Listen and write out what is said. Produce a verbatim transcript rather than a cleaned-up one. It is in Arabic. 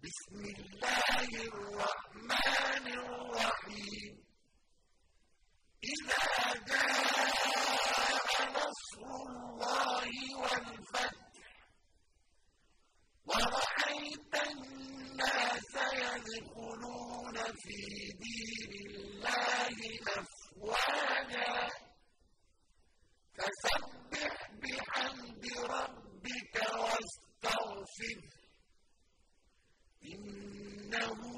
بسم الله الرحمن الرحيم إذا جاء نصر الله والفتح ورأيت الناس يدخلون في دين الله أفواجا فسبح بحمد ربك واستغفره إنه